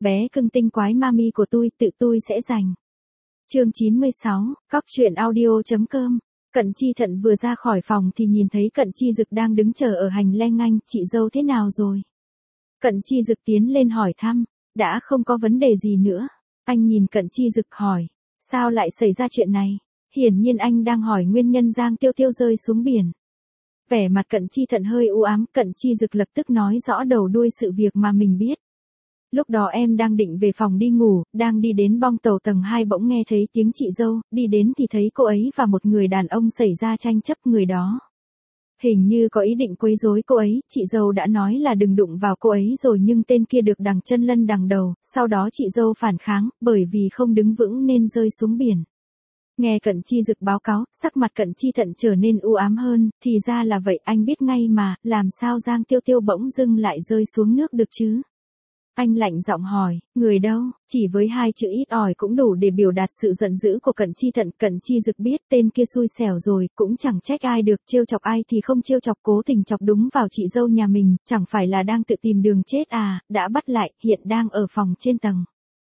bé cưng tinh quái mami của tự tôi sẽ giành. Chương 96, Cóc truyện audio.com. Cận Chi Thận vừa ra khỏi phòng thì nhìn thấy Cận Chi Dực đang đứng chờ ở hành lang anh, chị dâu thế nào rồi? Cận Chi Dực tiến lên hỏi thăm, đã không có vấn đề gì nữa. Anh nhìn Cận Chi Dực hỏi, sao lại xảy ra chuyện này? Hiển nhiên anh đang hỏi nguyên nhân Giang Tiêu Tiêu rơi xuống biển. Vẻ mặt Cận Chi Thận hơi u ám, Cận Chi Dực lập tức nói rõ đầu đuôi sự việc mà mình biết. Lúc đó em đang định về phòng đi ngủ, đang đi đến bong tàu tầng 2 bỗng nghe thấy tiếng chị dâu, đi đến thì thấy cô ấy và một người đàn ông xảy ra tranh chấp, người đó hình như có ý định quấy rối cô ấy, chị dâu đã nói là đừng đụng vào cô ấy rồi nhưng tên kia được đằng chân lân đằng đầu, sau đó chị dâu phản kháng, bởi vì không đứng vững nên rơi xuống biển. Nghe Cận Chi Dực báo cáo, sắc mặt Cận Chi Thận trở nên u ám hơn, thì ra là vậy, anh biết ngay mà, làm sao Giang Tiêu Tiêu bỗng dưng lại rơi xuống nước được chứ? Anh lạnh giọng hỏi, người đâu? Chỉ với 2 chữ ít ỏi cũng đủ để biểu đạt sự giận dữ của Cận Chi Thận. Cận Chi Dực biết tên kia xui xẻo rồi, cũng chẳng trách ai được, trêu chọc ai thì không trêu chọc, cố tình chọc đúng vào chị dâu nhà mình, chẳng phải là đang tự tìm đường chết à? Đã bắt lại, hiện đang ở phòng trên tầng.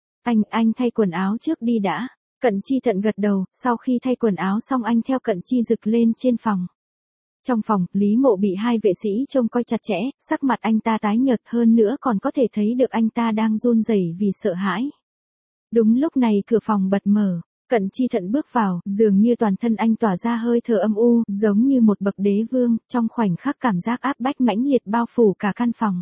Anh thay quần áo trước đi đã. Cận Chi Thận gật đầu, sau khi thay quần áo xong anh theo Cận Chi Dực lên trên phòng. Trong phòng, Lý Mộ bị 2 vệ sĩ trông coi chặt chẽ, sắc mặt anh ta tái nhợt, hơn nữa còn có thể thấy được anh ta đang run rẩy vì sợ hãi. Đúng lúc này cửa phòng bật mở, Cận Chi Thận bước vào, dường như toàn thân anh tỏa ra hơi thở âm u, giống như một bậc đế vương, trong khoảnh khắc cảm giác áp bách mãnh liệt bao phủ cả căn phòng.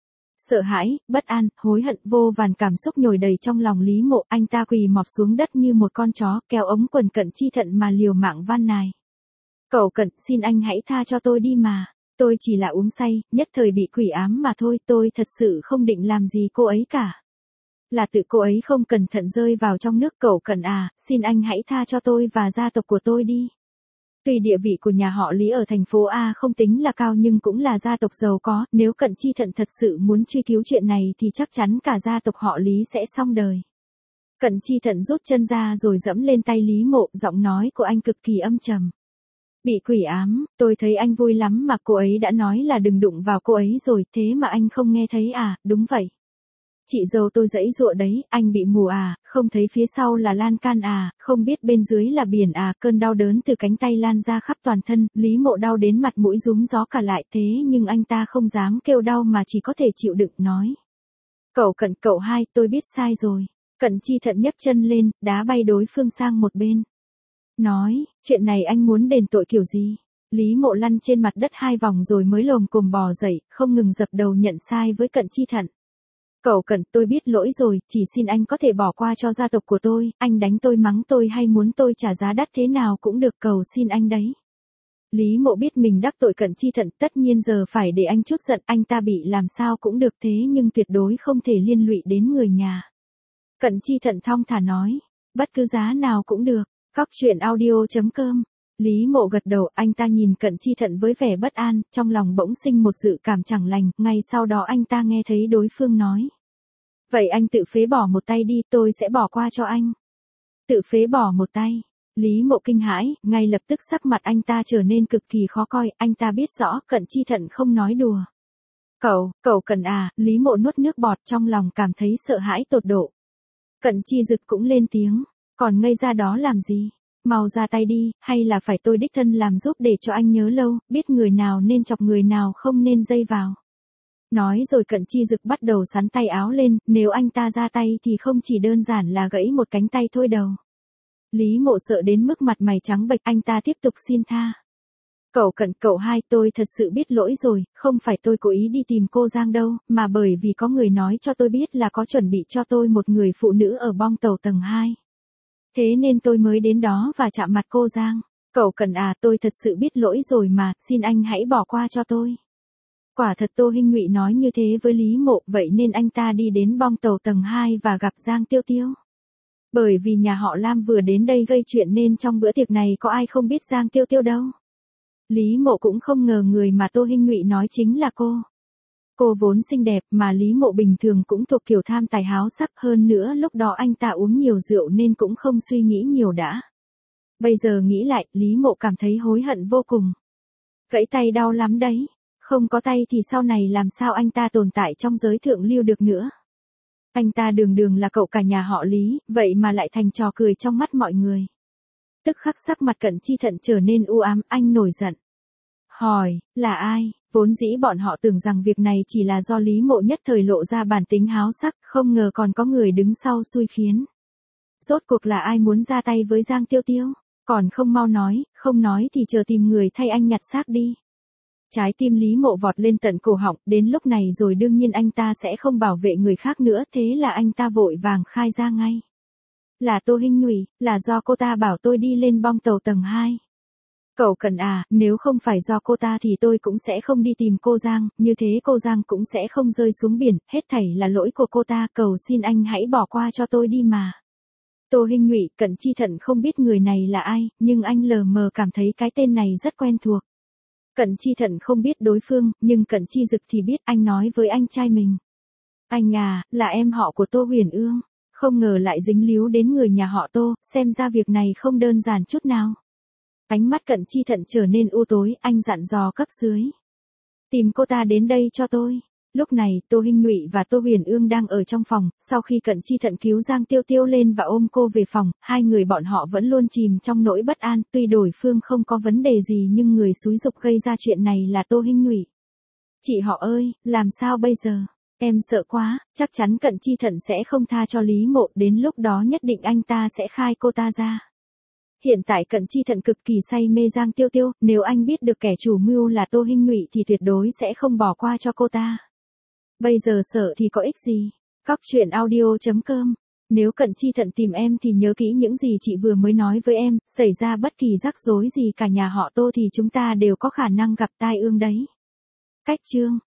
Sợ hãi, bất an, hối hận, vô vàn cảm xúc nhồi đầy trong lòng Lý Mộ, anh ta quỳ mọp xuống đất như một con chó, kéo ống quần Cận Chi Thận mà liều mạng van nài. Cậu Cận, xin anh hãy tha cho tôi đi mà, tôi chỉ là uống say, nhất thời bị quỷ ám mà thôi, tôi thật sự không định làm gì cô ấy cả. Là tự cô ấy không cẩn thận rơi vào trong nước, cậu Cận à, xin anh hãy tha cho tôi và gia tộc của tôi đi. Tuy địa vị của nhà họ Lý ở thành phố A không tính là cao nhưng cũng là gia tộc giàu có, nếu Cận Chi Thận thật sự muốn truy cứu chuyện này thì chắc chắn cả gia tộc họ Lý sẽ xong đời. Cận Chi Thận rút chân ra rồi dẫm lên tay Lý Mộ, giọng nói của anh cực kỳ âm trầm. Bị quỷ ám, tôi thấy anh vui lắm mà cô ấy đã nói là đừng đụng vào cô ấy rồi, thế mà anh không nghe thấy à? Đúng vậy. Chị dâu tôi giãy giụa đấy, anh bị mù à, không thấy phía sau là lan can à, không biết bên dưới là biển à? Cơn đau đớn từ cánh tay lan ra khắp toàn thân, Lý Mộ đau đến mặt mũi rúm gió cả lại, thế nhưng anh ta không dám kêu đau mà chỉ có thể chịu đựng nói. Cậu Cận, cậu hai, tôi biết sai rồi. Cận Chi Thận nhấc chân lên, đá bay đối phương sang một bên. Nói, chuyện này anh muốn đền tội kiểu gì? Lý Mộ lăn trên mặt đất 2 vòng rồi mới lồm cồm bò dậy, không ngừng dập đầu nhận sai với Cận Chi Thận. Cậu Cận, tôi biết lỗi rồi, chỉ xin anh có thể bỏ qua cho gia tộc của tôi, anh đánh tôi mắng tôi hay muốn tôi trả giá đắt thế nào cũng được, cầu xin anh đấy. Lý Mộ biết mình đắc tội Cận Chi Thận, tất nhiên giờ phải để anh chút giận, anh ta bị làm sao cũng được, thế nhưng tuyệt đối không thể liên lụy đến người nhà. Cận Chi Thận thong thả nói, bất cứ giá nào cũng được. Cóc truyện audio.com. Lý Mộ gật đầu, anh ta nhìn Cận Chi Thận với vẻ bất an, trong lòng bỗng sinh một dự cảm chẳng lành, ngay sau đó anh ta nghe thấy đối phương nói. Vậy anh tự phế bỏ một tay đi, tôi sẽ bỏ qua cho anh. Tự phế bỏ một tay. Lý Mộ kinh hãi, ngay lập tức sắc mặt anh ta trở nên cực kỳ khó coi, anh ta biết rõ Cận Chi Thận không nói đùa. Cậu Cận à, Lý Mộ nuốt nước bọt, trong lòng cảm thấy sợ hãi tột độ. Cận Chi Dực cũng lên tiếng. Còn ngây ra đó làm gì? Mau ra tay đi, hay là phải tôi đích thân làm giúp để cho anh nhớ lâu, biết người nào nên chọc người nào không nên dây vào. Nói rồi Cận Chi Dực bắt đầu xắn tay áo lên, nếu anh ta ra tay thì không chỉ đơn giản là gãy một cánh tay thôi đâu. Lý Mộ sợ đến mức mặt mày trắng bệch, anh ta tiếp tục xin tha. Cậu Cận, cậu hai, tôi thật sự biết lỗi rồi, không phải tôi cố ý đi tìm cô Giang đâu, mà bởi vì có người nói cho tôi biết là có chuẩn bị cho tôi một người phụ nữ ở bong tàu tầng 2. Thế nên tôi mới đến đó và chạm mặt cô Giang. Cậu Cận à, tôi thật sự biết lỗi rồi mà, xin anh hãy bỏ qua cho tôi. Quả thật Tô Hinh Ngụy nói như thế với Lý Mộ, vậy nên anh ta đi đến bong tàu tầng 2 và gặp Giang Tiêu Tiêu. Bởi vì nhà họ Lam vừa đến đây gây chuyện nên trong bữa tiệc này có ai không biết Giang Tiêu Tiêu đâu. Lý Mộ cũng không ngờ người mà Tô Hinh Ngụy nói chính là cô. Cô vốn xinh đẹp mà Lý Mộ bình thường cũng thuộc kiểu tham tài háo sắc, hơn nữa lúc đó anh ta uống nhiều rượu nên cũng không suy nghĩ nhiều đã. Bây giờ nghĩ lại, Lý Mộ cảm thấy hối hận vô cùng. Gãy tay đau lắm đấy. Không có tay thì sau này làm sao anh ta tồn tại trong giới thượng lưu được nữa. Anh ta đường đường là cậu cả nhà họ Lý, vậy mà lại thành trò cười trong mắt mọi người. Tức khắc sắc mặt Cận Chi Thận trở nên u ám, anh nổi giận. Hỏi, là ai? Vốn dĩ bọn họ tưởng rằng việc này chỉ là do Lý Mộ nhất thời lộ ra bản tính háo sắc, không ngờ còn có người đứng sau xui khiến. Rốt cuộc là ai muốn ra tay với Giang Tiêu Tiêu? Còn không mau nói, không nói thì chờ tìm người thay anh nhặt xác đi. Trái tim Lý Mộ vọt lên tận cổ họng, đến lúc này rồi đương nhiên anh ta sẽ không bảo vệ người khác nữa, thế là anh ta vội vàng khai ra ngay. Là Tô Hinh Nhụy, là do cô ta bảo tôi đi lên bong tàu tầng 2. Cậu Cận à, nếu không phải do cô ta thì tôi cũng sẽ không đi tìm cô Giang, như thế cô Giang cũng sẽ không rơi xuống biển, hết thảy là lỗi của cô ta, cầu xin anh hãy bỏ qua cho tôi đi mà. Tô Hinh Nhụy, Cận Chi Thận không biết người này là ai, nhưng anh lờ mờ cảm thấy cái tên này rất quen thuộc. Cận Chi Thận không biết đối phương, nhưng Cận Chi Dực thì biết, anh nói với anh trai mình. Anh à, là em họ của Tô Huyền Ương, không ngờ lại dính líu đến người nhà họ Tô, xem ra việc này không đơn giản chút nào. Ánh mắt Cận Chi Thận trở nên u tối, anh dặn dò cấp dưới. Tìm cô ta đến đây cho tôi. Lúc này, Tô Hinh Nhụy và Tô Huyền Ương đang ở trong phòng, sau khi Cận Chi Thận cứu Giang Tiêu Tiêu lên và ôm cô về phòng, hai người bọn họ vẫn luôn chìm trong nỗi bất an, tuy đối phương không có vấn đề gì nhưng người xúi giục gây ra chuyện này là Tô Hinh Nhụy. Chị họ ơi, làm sao bây giờ? Em sợ quá, chắc chắn Cận Chi Thận sẽ không tha cho Lý Mộ, đến lúc đó nhất định anh ta sẽ khai cô ta ra. Hiện tại Cận Chi Thận cực kỳ say mê Giang Tiêu Tiêu, nếu anh biết được kẻ chủ mưu là Tô Hinh Nhụy thì tuyệt đối sẽ không bỏ qua cho cô ta. Bây giờ sợ thì có ích gì? Cóc truyện audio.com. Nếu Cận Chi Thận tìm em thì nhớ kỹ những gì chị vừa mới nói với em, xảy ra bất kỳ rắc rối gì cả nhà họ Tô thì chúng ta đều có khả năng gặp tai ương đấy. Cách chương